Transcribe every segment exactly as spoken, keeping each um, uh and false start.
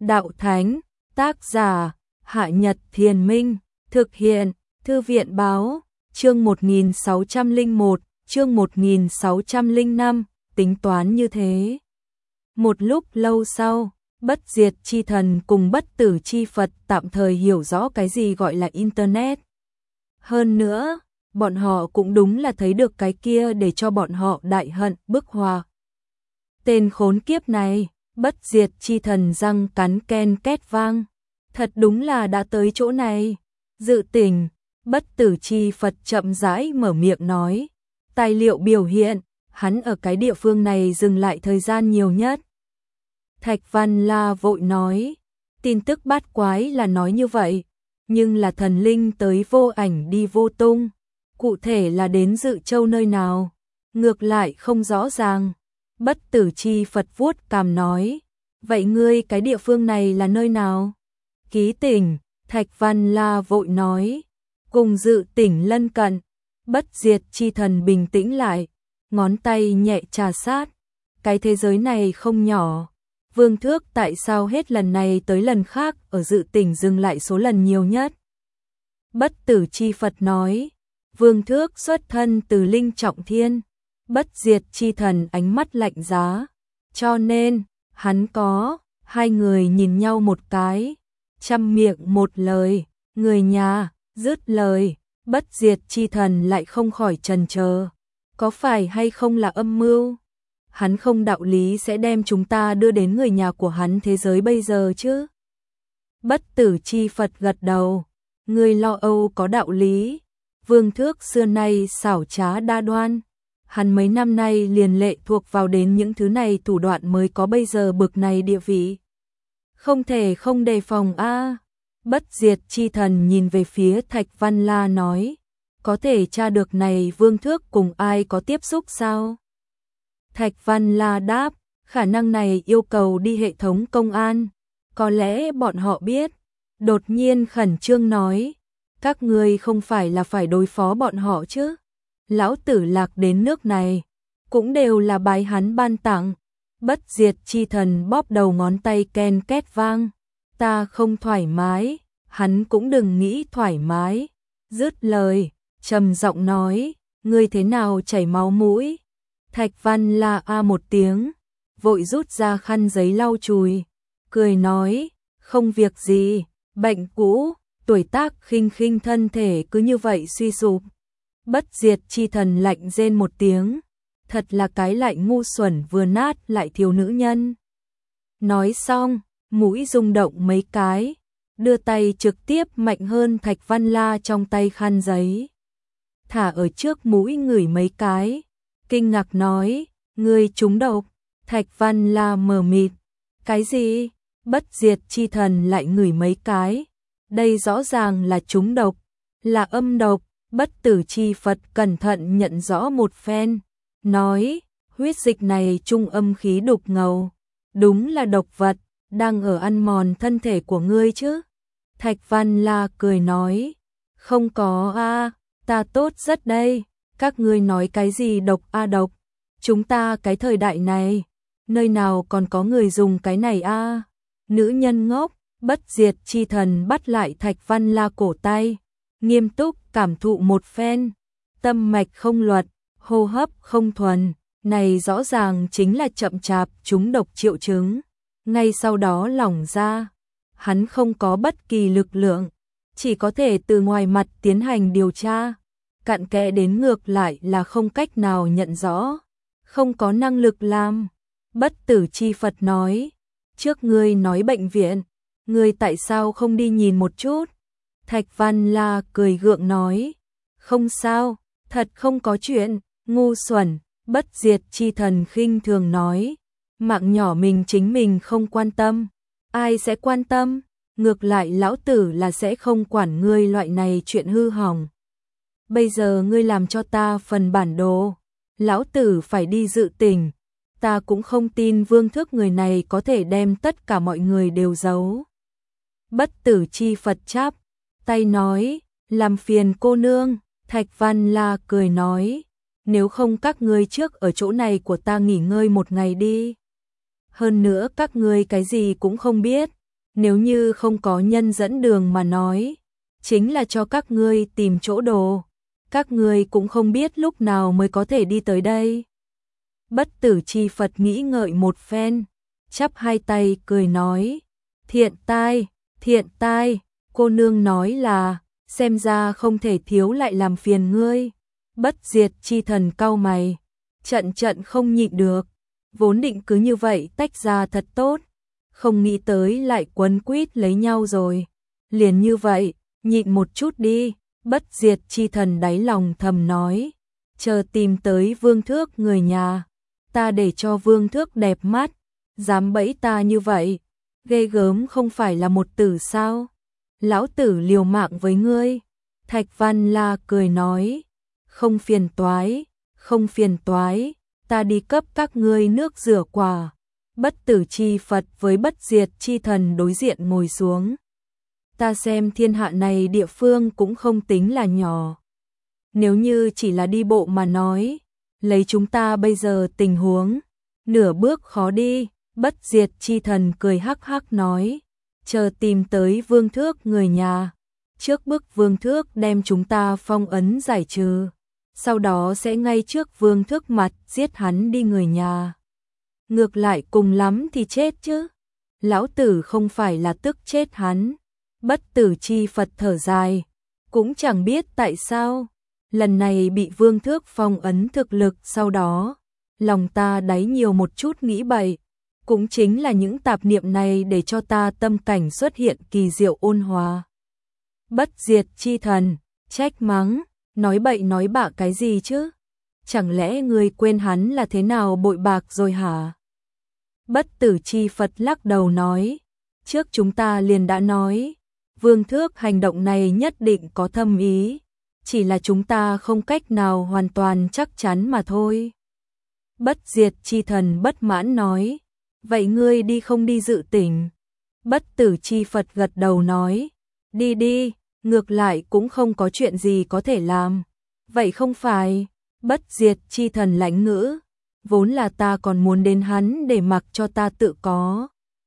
đạo thánh, tác giả, Hạ Nhật Thiền Minh, thực hiện, Thư viện báo, chương một nghìn sáu trăm lẻ một, chương một nghìn sáu trăm lẻ năm, tính toán như thế. Một lúc lâu sau, Bất Diệt Chi Thần cùng Bất Tử Chi Phật tạm thời hiểu rõ cái gì gọi là Internet. Hơn nữa, bọn họ cũng đúng là thấy được cái kia để cho bọn họ đại hận bức hòa. Tên khốn kiếp này, Bất Diệt Chi Thần răng cắn ken két vang. Thật đúng là đã tới chỗ này. Dự tỉnh, Bất Tử Chi Phật chậm rãi mở miệng nói. Tài liệu biểu hiện, hắn ở cái địa phương này dừng lại thời gian nhiều nhất. Thạch Văn La vội nói. Tin tức bát quái là nói như vậy. Nhưng là thần linh tới vô ảnh đi vô tung. Cụ thể là đến Dự Châu nơi nào? Ngược lại không rõ ràng. Bất Tử Chi Phật vuốt cằm nói. Vậy ngươi cái địa phương này là nơi nào? Ký tỉnh, Thạch Văn La vội nói. Cùng Dự tỉnh lân cận. Bất Diệt Chi Thần bình tĩnh lại. Ngón tay nhẹ trà sát. Cái thế giới này không nhỏ. Vương Thước tại sao hết lần này tới lần khác ở Dự tỉnh dừng lại số lần nhiều nhất? Bất Tử Chi Phật nói. Vương Thước xuất thân từ Linh Trọng Thiên. Bất Diệt Chi Thần ánh mắt lạnh giá. Cho nên, hắn có, hai người nhìn nhau một cái. Trăm miệng một lời, người nhà, dứt lời. Bất Diệt Chi Thần lại không khỏi chần chờ. Có phải hay không là âm mưu? Hắn không đạo lý sẽ đem chúng ta đưa đến người nhà của hắn thế giới bây giờ chứ? Bất Tử Chi Phật gật đầu. Người lo âu có đạo lý. Vương Thước xưa nay xảo trá đa đoan. Hắn mấy năm nay liền lệ thuộc vào đến những thứ này thủ đoạn mới có bây giờ bực này địa vị. Không thể không đề phòng a. À. Bất Diệt Chi Thần nhìn về phía Thạch Văn La nói. Có thể tra được này Vương Thước cùng ai có tiếp xúc sao? Thạch Văn La đáp. Khả năng này yêu cầu đi hệ thống công an. Có lẽ bọn họ biết. Đột nhiên khẩn trương nói. Các ngươi không phải là phải đối phó bọn họ chứ? Lão tử lạc đến nước này. Cũng đều là bái hắn ban tặng. Bất Diệt Chi Thần bóp đầu ngón tay ken két vang. Ta không thoải mái. Hắn cũng đừng nghĩ thoải mái. Dứt lời, trầm giọng nói. Ngươi thế nào chảy máu mũi? Thạch Văn La a một tiếng. Vội rút ra khăn giấy lau chùi. Cười nói. Không việc gì. Bệnh cũ. Tuổi tác khinh khinh thân thể cứ như vậy suy sụp. Bất Diệt Chi Thần lạnh rên một tiếng. Thật là cái lại ngu xuẩn vừa nát lại thiếu nữ nhân. Nói xong, mũi rung động mấy cái. Đưa tay trực tiếp mạnh hơn Thạch Văn La trong tay khăn giấy. Thả ở trước mũi ngửi mấy cái. Kinh ngạc nói, ngươi trúng độc. Thạch Văn La mờ mịt. Cái gì? Bất Diệt Chi Thần lại ngửi mấy cái. Đây rõ ràng là trúng độc, là âm độc. Bất Tử Chi Phật cẩn thận nhận rõ một phen, nói, huyết dịch này trung âm khí đục ngầu, đúng là độc vật, đang ở ăn mòn thân thể của ngươi chứ? Thạch Văn La cười nói, không có a, à, ta tốt rất đây, các ngươi nói cái gì độc a à độc, chúng ta cái thời đại này, nơi nào còn có người dùng cái này a? À? Nữ nhân ngốc. Bất Diệt Chi Thần bắt lại Thạch Văn La cổ tay, nghiêm túc cảm thụ một phen, tâm mạch không luật, hô hấp không thuần, này rõ ràng chính là chậm chạp trúng độc triệu chứng. Ngay sau đó lỏng ra, hắn không có bất kỳ lực lượng, chỉ có thể từ ngoài mặt tiến hành điều tra, cặn kẽ đến ngược lại là không cách nào nhận rõ, không có năng lực làm. Bất Tử Chi Phật nói, trước ngươi nói bệnh viện, ngươi tại sao không đi nhìn một chút? Thạch Văn La cười gượng nói, không sao, thật không có chuyện, ngu xuẩn. Bất Diệt Chi Thần khinh thường nói, mạng nhỏ mình chính mình không quan tâm, ai sẽ quan tâm? Ngược lại lão tử là sẽ không quản ngươi loại này chuyện hư hỏng. Bây giờ ngươi làm cho ta phần bản đồ, lão tử phải đi Dự tỉnh, ta cũng không tin Vương Thước người này có thể đem tất cả mọi người đều giấu. Bất Tử Chi Phật chắp tay nói, làm phiền cô nương. Thạch Văn La cười nói, nếu không các ngươi trước ở chỗ này của ta nghỉ ngơi một ngày đi. Hơn nữa các ngươi cái gì cũng không biết, Nếu như không có nhân dẫn đường mà nói, chính là cho các ngươi tìm chỗ đồ. Các ngươi cũng không biết lúc nào mới có thể đi tới đây. Bất Tử Chi Phật nghĩ ngợi một phen, chắp hai tay cười nói, thiện tai, thiện tai, cô nương nói là, xem ra không thể thiếu lại làm phiền ngươi. Bất Diệt Chi Thần cau mày, trận trận không nhịn được, vốn định cứ như vậy tách ra thật tốt, không nghĩ tới lại quấn quýt lấy nhau rồi. Liền như vậy, nhịn một chút đi. Bất Diệt Chi Thần đáy lòng thầm nói, chờ tìm tới Vương Thước người nhà, ta để cho Vương Thước đẹp mắt, dám bẫy ta như vậy, ghê gớm không phải là một tử sao? Lão tử liều mạng với ngươi. Thạch Văn La cười nói, không phiền toái, không phiền toái, ta đi cấp các ngươi nước rửa quả. Bất Tử Chi Phật với Bất Diệt Chi Thần đối diện ngồi xuống. Ta xem thiên hạ này địa phương cũng không tính là nhỏ. Nếu như chỉ là đi bộ mà nói, lấy chúng ta bây giờ tình huống, nửa bước khó đi. Bất Diệt Chi Thần cười hắc hắc nói, chờ tìm tới Vương Thước người nhà, trước bức Vương Thước đem chúng ta phong ấn giải trừ, sau đó sẽ ngay trước Vương Thước mặt giết hắn đi người nhà. Ngược lại cùng lắm thì chết chứ, lão tử không phải là tức chết hắn. Bất Tử Chi Phật thở dài, cũng chẳng biết tại sao, lần này bị Vương Thước phong ấn thực lực sau đó, lòng ta đáy nhiều một chút nghĩ bậy, cũng chính là những tạp niệm này để cho ta tâm cảnh xuất hiện kỳ diệu ôn hòa. Bất Diệt Chi Thần, trách mắng, nói bậy nói bạ cái gì chứ? Chẳng lẽ người quên hắn là thế nào bội bạc rồi hả? Bất Tử Chi Phật lắc đầu nói, trước chúng ta liền đã nói, Vương Thước hành động này nhất định có thâm ý, chỉ là chúng ta không cách nào hoàn toàn chắc chắn mà thôi. Bất Diệt Chi Thần bất mãn nói, vậy ngươi đi không đi dự tỉnh? Bất Tử Chi Phật gật đầu nói, đi đi, ngược lại cũng không có chuyện gì có thể làm. Vậy không phải? Bất Diệt Chi Thần lãnh ngữ, vốn là ta còn muốn đến hắn để mặc cho ta tự có.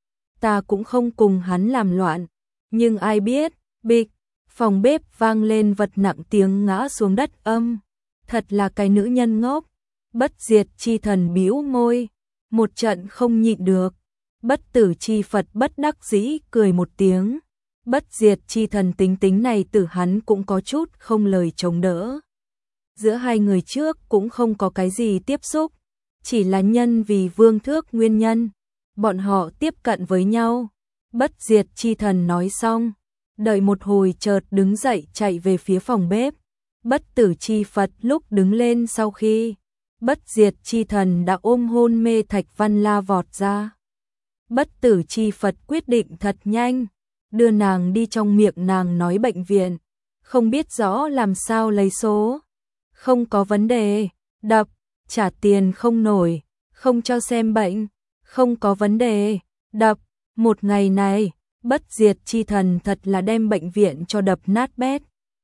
Ta cũng không cùng hắn làm loạn. Nhưng ai biết, bịch, phòng bếp vang lên vật nặng tiếng ngã xuống đất âm. Thật là cái nữ nhân ngốc. Bất Diệt Chi Thần bĩu môi, một trận không nhịn được. Bất Tử Chi Phật bất đắc dĩ cười một tiếng. Bất Diệt Chi Thần tính tính này từ hắn cũng có chút không lời chống đỡ. Giữa hai người trước cũng không có cái gì tiếp xúc, chỉ là nhân vì Vương Thước nguyên nhân, bọn họ tiếp cận với nhau. Bất Diệt Chi Thần nói xong, đợi một hồi chợt đứng dậy chạy về phía phòng bếp. Bất Tử Chi Phật lúc đứng lên sau khi, Bất Diệt Chi Thần đã ôm hôn mê Thạch Văn La vọt ra. Bất Tử Chi Phật quyết định thật nhanh, đưa nàng đi trong miệng nàng nói bệnh viện, không biết rõ làm sao lấy số. Không có vấn đề, đập, trả tiền không nổi, không cho xem bệnh, không có vấn đề, đập. Một ngày này, Bất Diệt Chi Thần thật là đem bệnh viện cho đập nát bét.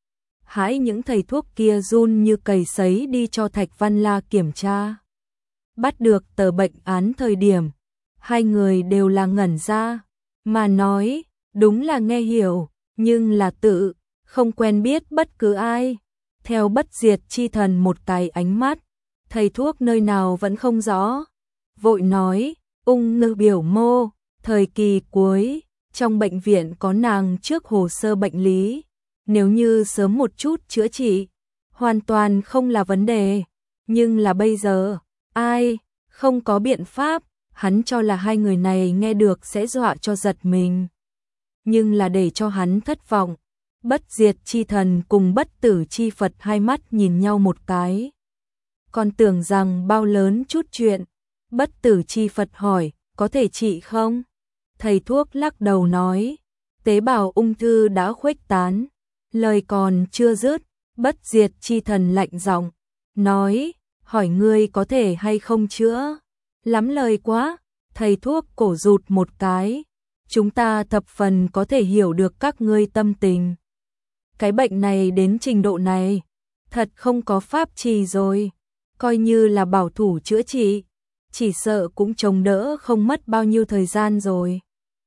Hãi những thầy thuốc kia run như cầy sấy đi cho Thạch Văn La kiểm tra. Bắt được tờ bệnh án thời điểm, hai người đều là ngẩn ra, mà nói, đúng là nghe hiểu, nhưng là tự, không quen biết bất cứ ai. Theo Bất Diệt Chi Thần một cái ánh mắt, thầy thuốc nơi nào vẫn không rõ. Vội nói, ung thư biểu mô, thời kỳ cuối, trong bệnh viện có nàng trước hồ sơ bệnh lý. Nếu như sớm một chút chữa trị, hoàn toàn không là vấn đề. Nhưng là bây giờ, ai, không có biện pháp, hắn cho là hai người này nghe được sẽ dọa cho giật mình. Nhưng là để cho hắn thất vọng. Bất Diệt Chi Thần cùng Bất Tử Chi Phật hai mắt nhìn nhau một cái. Còn tưởng rằng bao lớn chút chuyện. Bất Tử Chi Phật hỏi, có thể trị không? Thầy thuốc lắc đầu nói, tế bào ung thư đã khuếch tán. Lời còn chưa dứt, Bất Diệt Chi Thần lạnh giọng nói, hỏi ngươi có thể hay không chữa? Lắm lời quá. Thầy thuốc cổ rụt một cái, chúng ta thập phần có thể hiểu được các ngươi tâm tình. Cái bệnh này đến trình độ này, thật không có pháp trì rồi, coi như là bảo thủ chữa trị, chỉ sợ cũng chống đỡ không mất bao nhiêu thời gian rồi.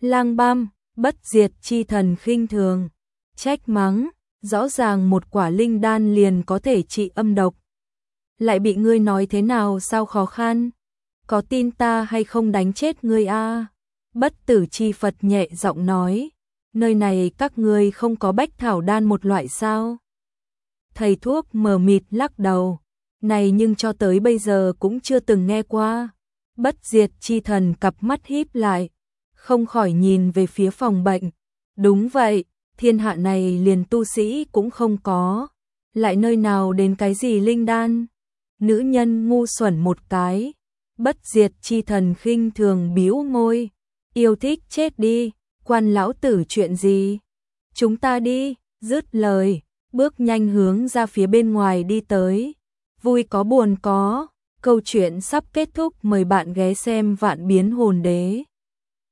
Lang băm, bất diệt chi thần khinh thường, trách mắng, rõ ràng một quả linh đan liền có thể trị âm độc. Lại bị ngươi nói thế nào sao khó khăn? Có tin ta hay không đánh chết ngươi a? Bất tử chi Phật nhẹ giọng nói, nơi này các ngươi không có bách thảo đan một loại sao? Thầy thuốc mờ mịt lắc đầu, này nhưng cho tới bây giờ cũng chưa từng nghe qua. Bất diệt chi thần cặp mắt híp lại, không khỏi nhìn về phía phòng bệnh. Đúng vậy, thiên hạ này liền tu sĩ cũng không có, lại nơi nào đến cái gì linh đan? Nữ nhân ngu xuẩn một cái. Bất diệt chi thần khinh thường bĩu môi, yêu thích chết đi, quan lão tử chuyện gì? Chúng ta đi, dứt lời, bước nhanh hướng ra phía bên ngoài đi tới. Vui có buồn có, câu chuyện sắp kết thúc, mời bạn ghé xem Vạn Biến Hồn Đế.